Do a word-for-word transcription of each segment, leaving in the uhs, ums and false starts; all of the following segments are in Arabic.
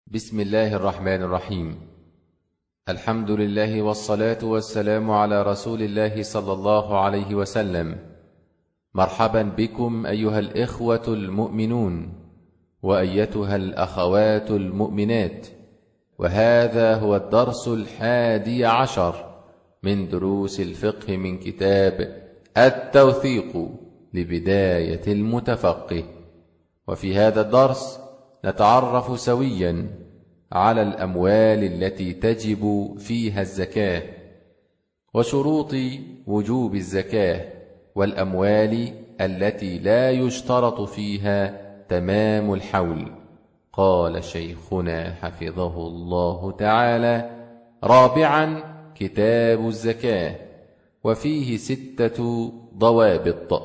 بسم الله الرحمن الرحيم. الحمد لله والصلاة والسلام على رسول الله صلى الله عليه وسلم. مرحبا بكم أيها الإخوة المؤمنون وأيتها الأخوات المؤمنات، وهذا هو الدرس الحادي عشر من دروس الفقه من كتاب التوثيق لبداية المتفقه. وفي هذا الدرس نتعرف سويا على الأموال التي تجب فيها الزكاة، وشروط وجوب الزكاة، والأموال التي لا يشترط فيها تمام الحول. قال شيخنا حفظه الله تعالى: رابعا، كتاب الزكاة، وفيه ستة ضوابط.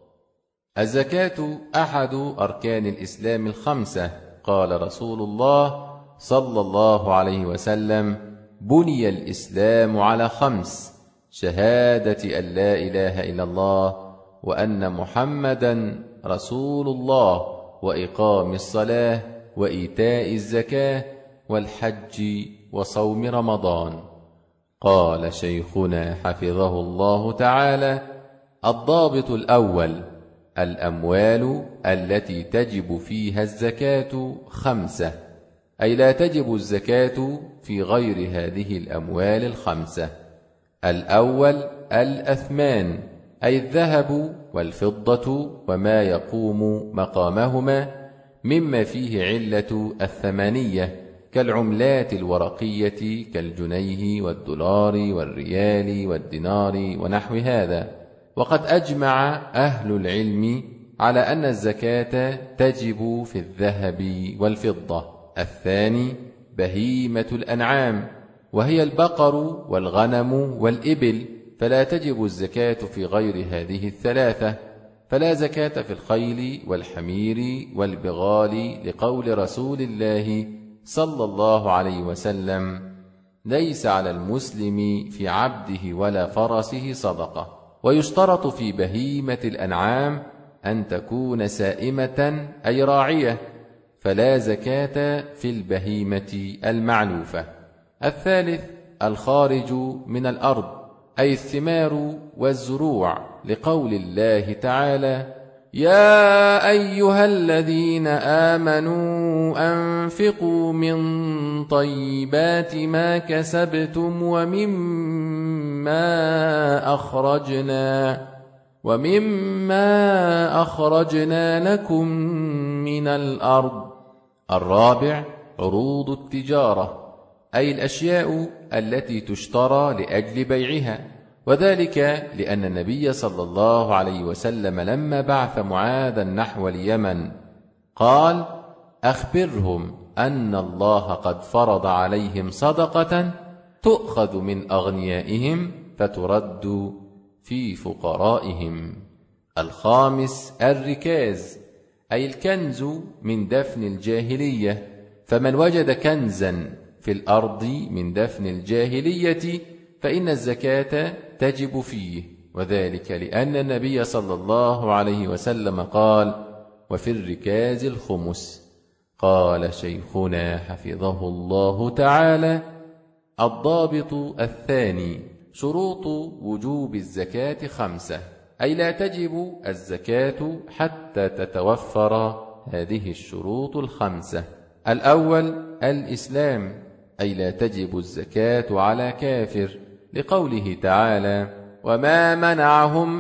الزكاة أحد أركان الإسلام الخمسة. قال رسول الله صلى الله عليه وسلم: بني الإسلام على خمس: شهادة أن لا إله إلا الله وأن محمدا رسول الله، وإقام الصلاة، وإيتاء الزكاة، والحج، وصوم رمضان. قال شيخنا حفظه الله تعالى: الضابط الأول: الأموال التي تجب فيها الزكاة خمسة، أي لا تجب الزكاة في غير هذه الأموال الخمسة. الأول الأثمان، أي الذهب والفضة وما يقوم مقامهما مما فيه علة الثمانية، كالعملات الورقية كالجنيه والدولار والريال والدينار ونحو هذا. وقد أجمع أهل العلم على أن الزكاة تجب في الذهب والفضة. الثاني بهيمة الأنعام، وهي البقر والغنم والإبل، فلا تجب الزكاة في غير هذه الثلاثة. فلا زكاة في الخيل والحمير والبغال، لقول رسول الله صلى الله عليه وسلم: ليس على المسلم في عبده ولا فرسه صدقة. ويشترط في بهيمة الأنعام أن تكون سائمة أي راعية، فلا زكاة في البهيمة المعلوفة. الثالث الخارج من الأرض، أي الثمار والزروع، لقول الله تعالى: يا أيها الذين آمنوا أنفقوا من طيبات ما كسبتم ومما أخرجنا ومما أخرجنا لكم من الأرض. الرابع عروض التجارة، أي الأشياء التي تشترى لأجل بيعها، وذلك لأن النبي صلى الله عليه وسلم لما بعث معاذا نحو اليمن قال: أخبرهم أن الله قد فرض عليهم صدقة تؤخذ من أغنيائهم فترد في فقرائهم. الخامس الركاز، أي الكنز من دفن الجاهلية، فمن وجد كنزا في الأرض من دفن الجاهلية فإن الزكاة تجب فيه، وذلك لأن النبي صلى الله عليه وسلم قال: وفي الركاز الخمس. قال شيخنا حفظه الله تعالى: الضابط الثاني: شروط وجوب الزكاة خمسة، أي لا تجب الزكاة حتى تتوفر هذه الشروط الخمسة. الأول الإسلام، أي لا تجب الزكاة على كافر، لقوله تعالى: وما منعهم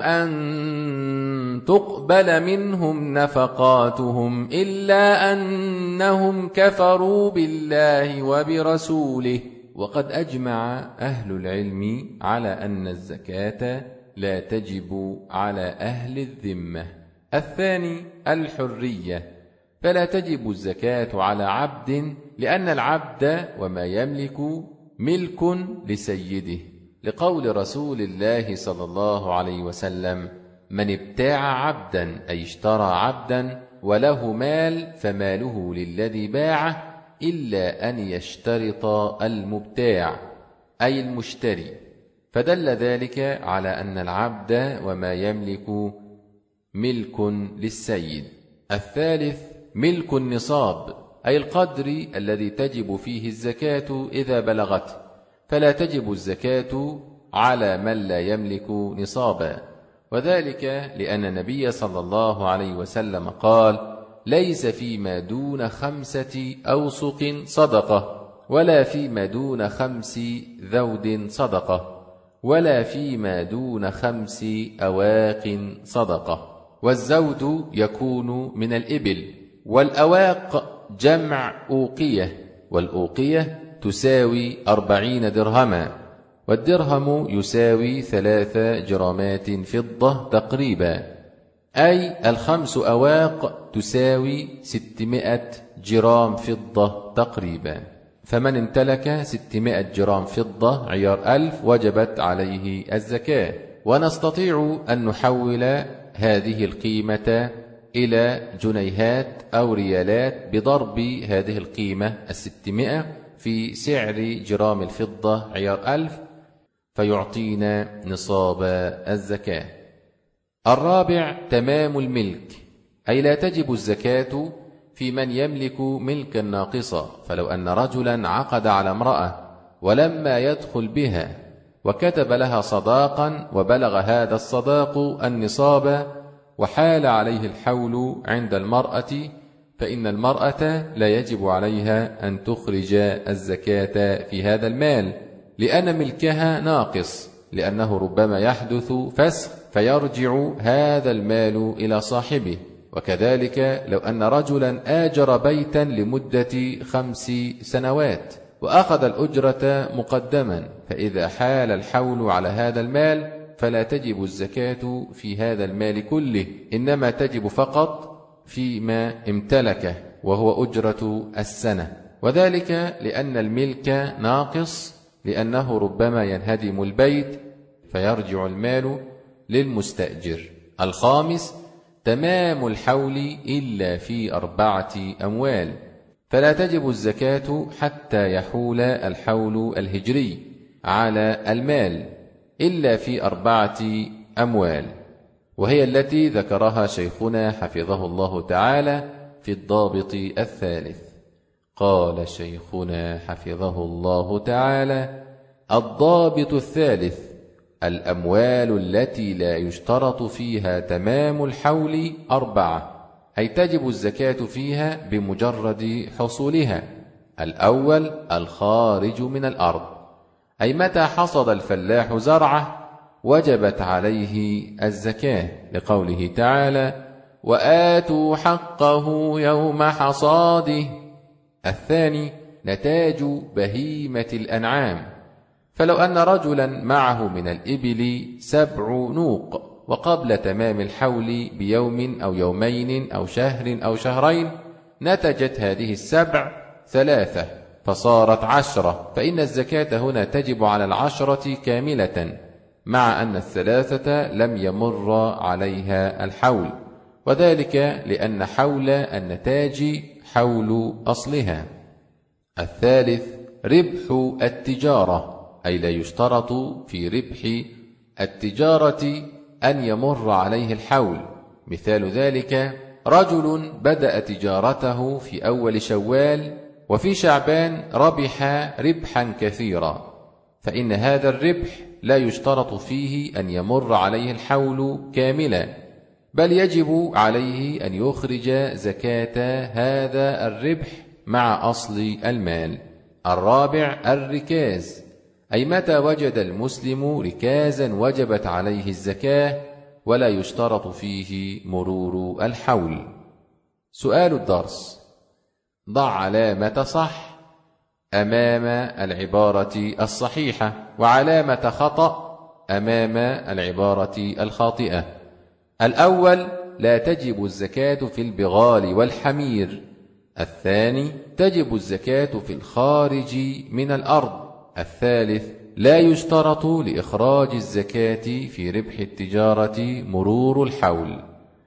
أن تقبل منهم نفقاتهم إلا أنهم كفروا بالله وبرسوله. وقد أجمع أهل العلم على أن الزكاة لا تجب على أهل الذمة. الثاني الحرية، فلا تجب الزكاة على عبد، لأن العبد وما يملك ملك لسيده، لقول رسول الله صلى الله عليه وسلم: من ابتاع عبدا، أي اشترى عبدا، وله مال فماله للذي باعه، إلا أن يشترط المبتاع أي المشتري. فدل ذلك على أن العبد وما يملك ملك للسيد. الثالث ملك النصاب، أي القدر الذي تجب فيه الزكاة إذا بلغته، فلا تجب الزكاة على من لا يملك نصابا، وذلك لأن النبي صلى الله عليه وسلم قال: ليس فيما دون خمسة أوسق صدقة، ولا فيما دون خمس ذود صدقة، ولا فيما دون خمس أواق صدقة. والزود يكون من الإبل، والأواق جمع أوقية، والأوقية تساوي أربعين درهما، والدرهم يساوي ثلاث جرامات فضة تقريبا، أي الخمس أواق تساوي ستمائة جرام فضة تقريبا. فمن امتلك ستمائة جرام فضة عيار ألف وجبت عليه الزكاة. ونستطيع أن نحول هذه القيمة إلى جنيهات أو ريالات بضرب هذه القيمة الستمائة في سعر جرام الفضة عيار ألف، فيعطينا نصاب الزكاة. الرابع تمام الملك، أي لا تجب الزكاة في من يملك ملكا ناقصا. فلو أن رجلا عقد على امرأة ولما يدخل بها وكتب لها صداقا وبلغ هذا الصداق النصاب وحال عليه الحول عند المرأة، فإن المرأة لا يجب عليها أن تخرج الزكاة في هذا المال، لأن ملكها ناقص، لأنه ربما يحدث فسخ فيرجع هذا المال إلى صاحبه. وكذلك لو أن رجلا آجر بيتا لمدة خمس سنوات وأخذ الأجرة مقدما، فإذا حال الحول على هذا المال فلا تجب الزكاة في هذا المال كله، إنما تجب فقط فيما امتلكه وهو أجرة السنة، وذلك لأن الملك ناقص، لأنه ربما ينهدم البيت فيرجع المال للمستأجر. الخامس تمام الحول إلا في أربعة أموال، فلا تجب الزكاة حتى يحول الحول الهجري على المال إلا في أربعة أموال، وهي التي ذكرها شيخنا حفظه الله تعالى في الضابط الثالث. قال شيخنا حفظه الله تعالى: الضابط الثالث: الأموال التي لا يشترط فيها تمام الحول أربعة، أي تجب الزكاة فيها بمجرد حصولها. الأول الخارج من الأرض، أي متى حصد الفلاح زرعه وجبت عليه الزكاة، لقوله تعالى: وآتوا حقه يوم حصاده. الثاني نتاج بهيمة الأنعام، فلو أن رجلا معه من الإبل سبع نوق وقبل تمام الحول بيوم أو يومين أو شهر أو شهرين نتجت هذه السبع ثلاثة فصارت عشرة، فإن الزكاة هنا تجب على العشرة كاملة، مع أن الثلاثة لم يمر عليها الحول، وذلك لأن حول النتاج حول أصلها. الثالث ربح التجارة، أي لا يشترط في ربح التجارة أن يمر عليه الحول. مثال ذلك رجل بدأ تجارته في أول شوال وفي شعبان ربح ربحا كثيرا، فإن هذا الربح لا يشترط فيه أن يمر عليه الحول كاملا، بل يجب عليه أن يخرج زكاة هذا الربح مع أصل المال. الرابع الركاز، أي متى وجد المسلم ركازا وجبت عليه الزكاة ولا يشترط فيه مرور الحول. سؤال الدرس: ضع علامة صح أمام العبارة الصحيحة وعلامة خطأ أمام العبارة الخاطئة. الأول لا تجب الزكاة في البغال والحمير. الثاني تجب الزكاة في الخارج من الأرض. الثالث لا يشترط لإخراج الزكاة في ربح التجارة مرور الحول.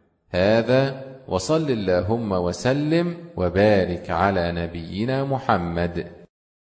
هذا، وصل اللهم وسلم وبارك على نبينا محمد.